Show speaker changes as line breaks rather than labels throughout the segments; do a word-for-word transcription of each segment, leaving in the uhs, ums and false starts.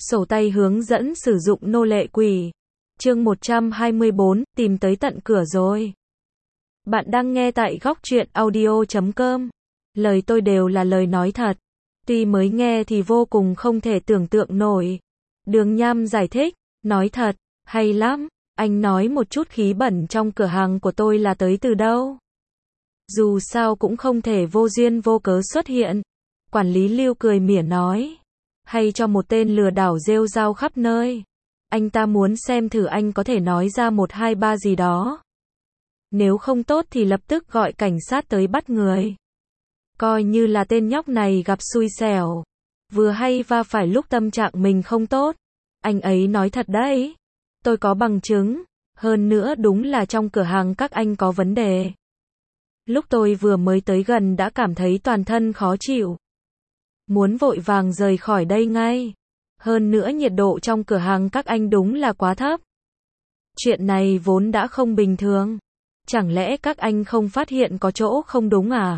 Sổ tay hướng dẫn sử dụng nô lệ quỷ. Chương một trăm hai mươi bốn, tìm tới tận cửa rồi. Bạn đang nghe tại góc truyện audio chấm com. Lời tôi đều là lời nói thật. Tuy mới nghe thì vô cùng không thể tưởng tượng nổi. Đường Nham giải thích, nói thật, hay lắm. Anh nói một chút khí bẩn trong cửa hàng của tôi là tới từ đâu. Dù sao cũng không thể vô duyên vô cớ xuất hiện. Quản lý Lưu cười mỉa nói. Hay cho một tên lừa đảo rêu rao khắp nơi. Anh ta muốn xem thử anh có thể nói ra một hai ba gì đó. Nếu không tốt thì lập tức gọi cảnh sát tới bắt người. Coi như là tên nhóc này gặp xui xẻo. Vừa hay va phải lúc tâm trạng mình không tốt. Anh ấy nói thật đấy. Tôi có bằng chứng. Hơn nữa đúng là trong cửa hàng các anh có vấn đề. Lúc tôi vừa mới tới gần đã cảm thấy toàn thân khó chịu. Muốn vội vàng rời khỏi đây ngay. Hơn nữa nhiệt độ trong cửa hàng các anh đúng là quá thấp. Chuyện này vốn đã không bình thường. Chẳng lẽ các anh không phát hiện có chỗ không đúng à?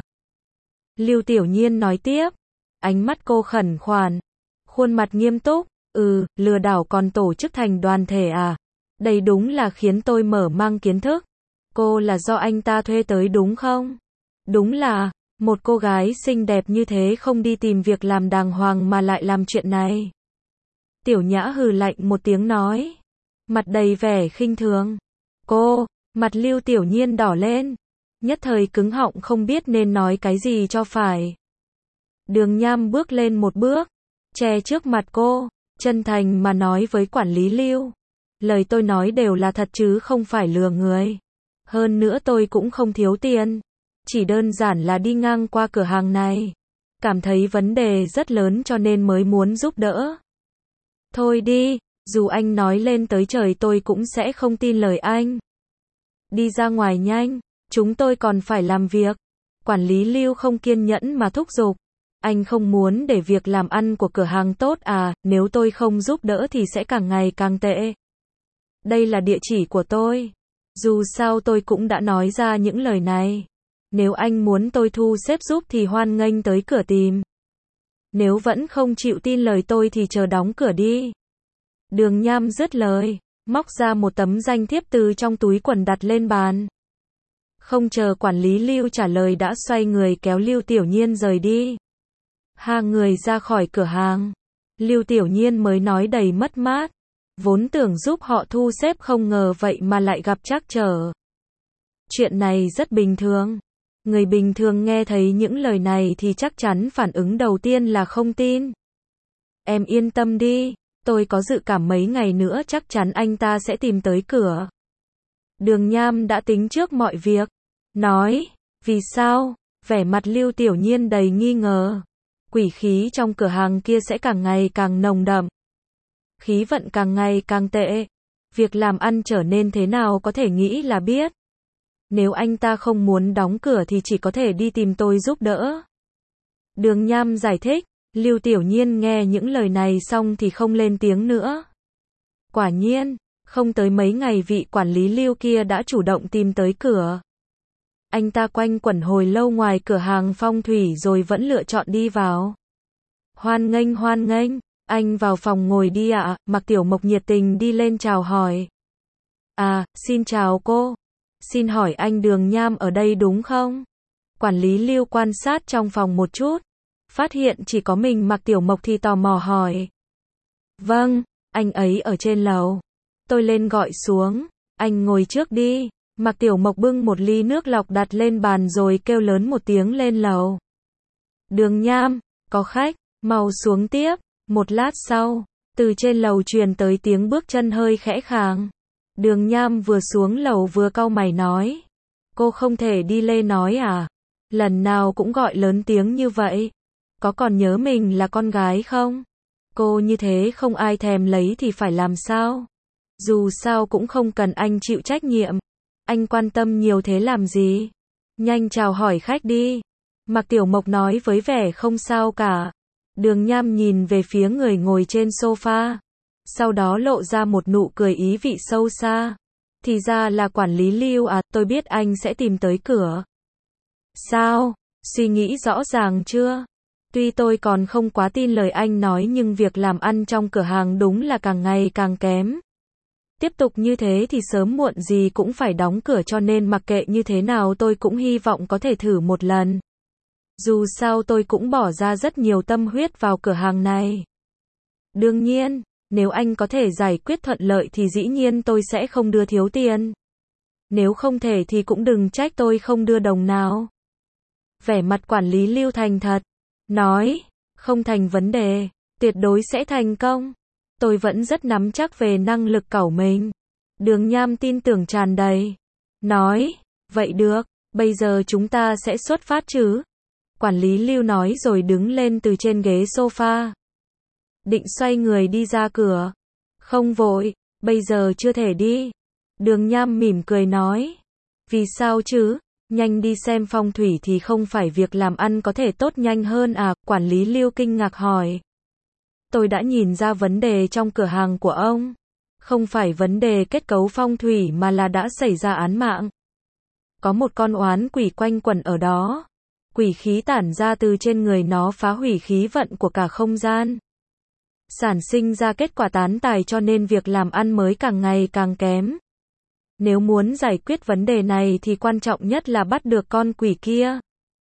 Lưu Tiểu Nhiên nói tiếp. Ánh mắt cô khẩn khoản. Khuôn mặt nghiêm túc. Ừ, lừa đảo còn tổ chức thành đoàn thể à? Đây đúng là khiến tôi mở mang kiến thức. Cô là do anh ta thuê tới đúng không? Đúng là, một cô gái xinh đẹp như thế không đi tìm việc làm đàng hoàng mà lại làm chuyện này. Tiểu Nhã hừ lạnh một tiếng nói. Mặt đầy vẻ khinh thường. Cô, mặt Lưu Tiểu Nhiên đỏ lên. Nhất thời cứng họng không biết nên nói cái gì cho phải. Đường Nham bước lên một bước. Che trước mặt cô. Chân thành mà nói với quản lý Lưu. Lời tôi nói đều là thật chứ không phải lừa người. Hơn nữa tôi cũng không thiếu tiền. Chỉ đơn giản là đi ngang qua cửa hàng này. Cảm thấy vấn đề rất lớn cho nên mới muốn giúp đỡ. Thôi đi, dù anh nói lên tới trời tôi cũng sẽ không tin lời anh. Đi ra ngoài nhanh, chúng tôi còn phải làm việc. Quản lý Lưu không kiên nhẫn mà thúc giục. Anh không muốn để việc làm ăn của cửa hàng tốt à, nếu tôi không giúp đỡ thì sẽ càng ngày càng tệ. Đây là địa chỉ của tôi. Dù sao tôi cũng đã nói ra những lời này. Nếu anh muốn tôi thu xếp giúp thì hoan nghênh tới cửa tìm. Nếu vẫn không chịu tin lời tôi thì chờ đóng cửa đi. Đường Nham dứt lời, móc ra một tấm danh thiếp từ trong túi quần đặt lên bàn. Không chờ quản lý Lưu trả lời đã xoay người kéo Lưu Tiểu Nhiên rời đi. Hai người ra khỏi cửa hàng. Lưu Tiểu Nhiên mới nói đầy mất mát. Vốn tưởng giúp họ thu xếp không ngờ vậy mà lại gặp trắc trở. Chuyện này rất bình thường. Người bình thường nghe thấy những lời này thì chắc chắn phản ứng đầu tiên là không tin. Em yên tâm đi, tôi có dự cảm mấy ngày nữa chắc chắn anh ta sẽ tìm tới cửa. Đường Nham đã tính trước mọi việc. Nói, vì sao? Vẻ mặt Lưu Tiểu Nhiên đầy nghi ngờ. Quỷ khí trong cửa hàng kia sẽ càng ngày càng nồng đậm. Khí vận càng ngày càng tệ. Việc làm ăn trở nên thế nào có thể nghĩ là biết. Nếu anh ta không muốn đóng cửa thì chỉ có thể đi tìm tôi giúp đỡ. Đường Nham giải thích. Lưu Tiểu Nhiên nghe những lời này xong thì không lên tiếng nữa. Quả nhiên, không tới mấy ngày vị quản lý Lưu kia đã chủ động tìm tới cửa. Anh ta quanh quẩn hồi lâu ngoài cửa hàng phong thủy rồi vẫn lựa chọn đi vào. Hoan nghênh hoan nghênh, anh vào phòng ngồi đi ạ. À. Mạc Tiểu Mộc nhiệt tình đi lên chào hỏi. À, xin chào cô. Xin hỏi anh Đường Nham ở đây đúng không? Quản lý Lưu quan sát trong phòng một chút. Phát hiện chỉ có mình Mạc Tiểu Mộc thì tò mò hỏi. Vâng, anh ấy ở trên lầu. Tôi lên gọi xuống. Anh ngồi trước đi. Mạc Tiểu Mộc bưng một ly nước lọc đặt lên bàn rồi kêu lớn một tiếng lên lầu. Đường Nham, có khách, mau xuống tiếp. Một lát sau, từ trên lầu truyền tới tiếng bước chân hơi khẽ khàng. Đường Nham vừa xuống lầu vừa cau mày nói. Cô không thể đi lên nói à? Lần nào cũng gọi lớn tiếng như vậy. Có còn nhớ mình là con gái không? Cô như thế không ai thèm lấy thì phải làm sao? Dù sao cũng không cần anh chịu trách nhiệm. Anh quan tâm nhiều thế làm gì? Nhanh chào hỏi khách đi. Mạc Tiểu Mộc nói với vẻ không sao cả. Đường Nham nhìn về phía người ngồi trên sofa. Sau đó lộ ra một nụ cười ý vị sâu xa. Thì ra là quản lý Lưu à, tôi biết anh sẽ tìm tới cửa. Sao? Suy nghĩ rõ ràng chưa? Tuy tôi còn không quá tin lời anh nói nhưng việc làm ăn trong cửa hàng đúng là càng ngày càng kém. Tiếp tục như thế thì sớm muộn gì cũng phải đóng cửa, cho nên mặc kệ như thế nào tôi cũng hy vọng có thể thử một lần. Dù sao tôi cũng bỏ ra rất nhiều tâm huyết vào cửa hàng này. Đương nhiên, nếu anh có thể giải quyết thuận lợi thì dĩ nhiên tôi sẽ không đưa thiếu tiền. Nếu không thể thì cũng đừng trách tôi không đưa đồng nào. Vẻ mặt quản lý Lưu thành thật, nói, không thành vấn đề, tuyệt đối sẽ thành công. Tôi vẫn rất nắm chắc về năng lực cẩu mình. Đường Nham tin tưởng tràn đầy, nói, vậy được, bây giờ chúng ta sẽ xuất phát chứ? Quản lý Lưu nói rồi đứng lên từ trên ghế sofa. Định xoay người đi ra cửa. Không vội, bây giờ chưa thể đi. Đường Nham mỉm cười nói. Vì sao chứ? Nhanh đi xem phong thủy thì không phải việc làm ăn có thể tốt nhanh hơn à? Quản lý Lưu kinh ngạc hỏi. Tôi đã nhìn ra vấn đề trong cửa hàng của ông. Không phải vấn đề kết cấu phong thủy mà là đã xảy ra án mạng. Có một con oán quỷ quanh quẩn ở đó. Quỷ khí tản ra từ trên người nó phá hủy khí vận của cả không gian. Sản sinh ra kết quả tán tài, cho nên việc làm ăn mới càng ngày càng kém. Nếu muốn giải quyết vấn đề này thì quan trọng nhất là bắt được con quỷ kia.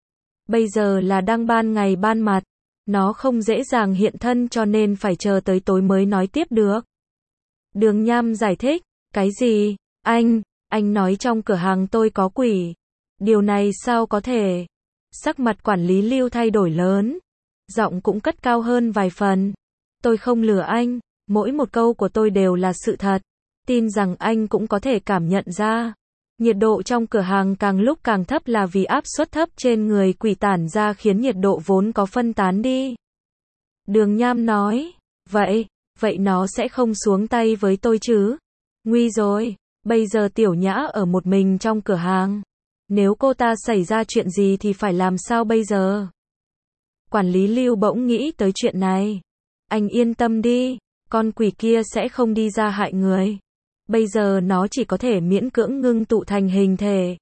Bây giờ là đang ban ngày ban mặt. Nó không dễ dàng hiện thân cho nên phải chờ tới tối mới nói tiếp được. Đường Nham giải thích. Cái gì? Anh, anh nói trong cửa hàng tôi có quỷ. Điều này sao có thể? Sắc mặt quản lý Lưu thay đổi lớn. Giọng cũng cất cao hơn vài phần. Tôi không lừa anh, mỗi một câu của tôi đều là sự thật. Tin rằng anh cũng có thể cảm nhận ra. Nhiệt độ trong cửa hàng càng lúc càng thấp là vì áp suất thấp trên người quỷ tản ra khiến nhiệt độ vốn có phân tán đi. Đường Nham nói, vậy, vậy nó sẽ không xuống tay với tôi chứ? Nguy rồi, bây giờ Tiểu Nhã ở một mình trong cửa hàng. Nếu cô ta xảy ra chuyện gì thì phải làm sao bây giờ? Quản lý Lưu bỗng nghĩ tới chuyện này. Anh yên tâm đi, con quỷ kia sẽ không đi ra hại người. Bây giờ nó chỉ có thể miễn cưỡng ngưng tụ thành hình thể.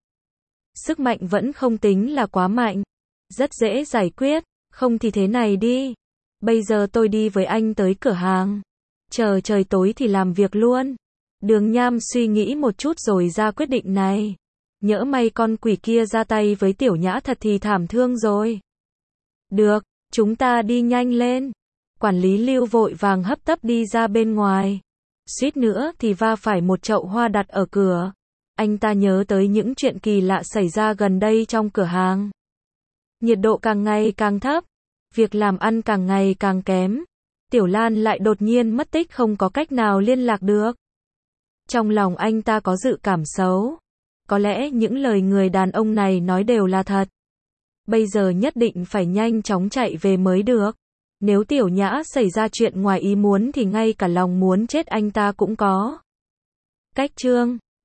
Sức mạnh vẫn không tính là quá mạnh. Rất dễ giải quyết, không thì thế này đi. Bây giờ tôi đi với anh tới cửa hàng. Chờ trời tối thì làm việc luôn. Đường Nham suy nghĩ một chút rồi ra quyết định này. Nhỡ may con quỷ kia ra tay với Tiểu Nhã thật thì thảm thương rồi. Được, chúng ta đi nhanh lên. Quản lý Lưu vội vàng hấp tấp đi ra bên ngoài. Suýt nữa thì va phải một chậu hoa đặt ở cửa. Anh ta nhớ tới những chuyện kỳ lạ xảy ra gần đây trong cửa hàng. Nhiệt độ càng ngày càng thấp. Việc làm ăn càng ngày càng kém. Tiểu Lan lại đột nhiên mất tích, không có cách nào liên lạc được. Trong lòng anh ta có dự cảm xấu. Có lẽ những lời người đàn ông này nói đều là thật. Bây giờ nhất định phải nhanh chóng chạy về mới được. Nếu Tiểu Nhã xảy ra chuyện ngoài ý muốn thì ngay cả lòng muốn chết anh ta cũng có. Cách chương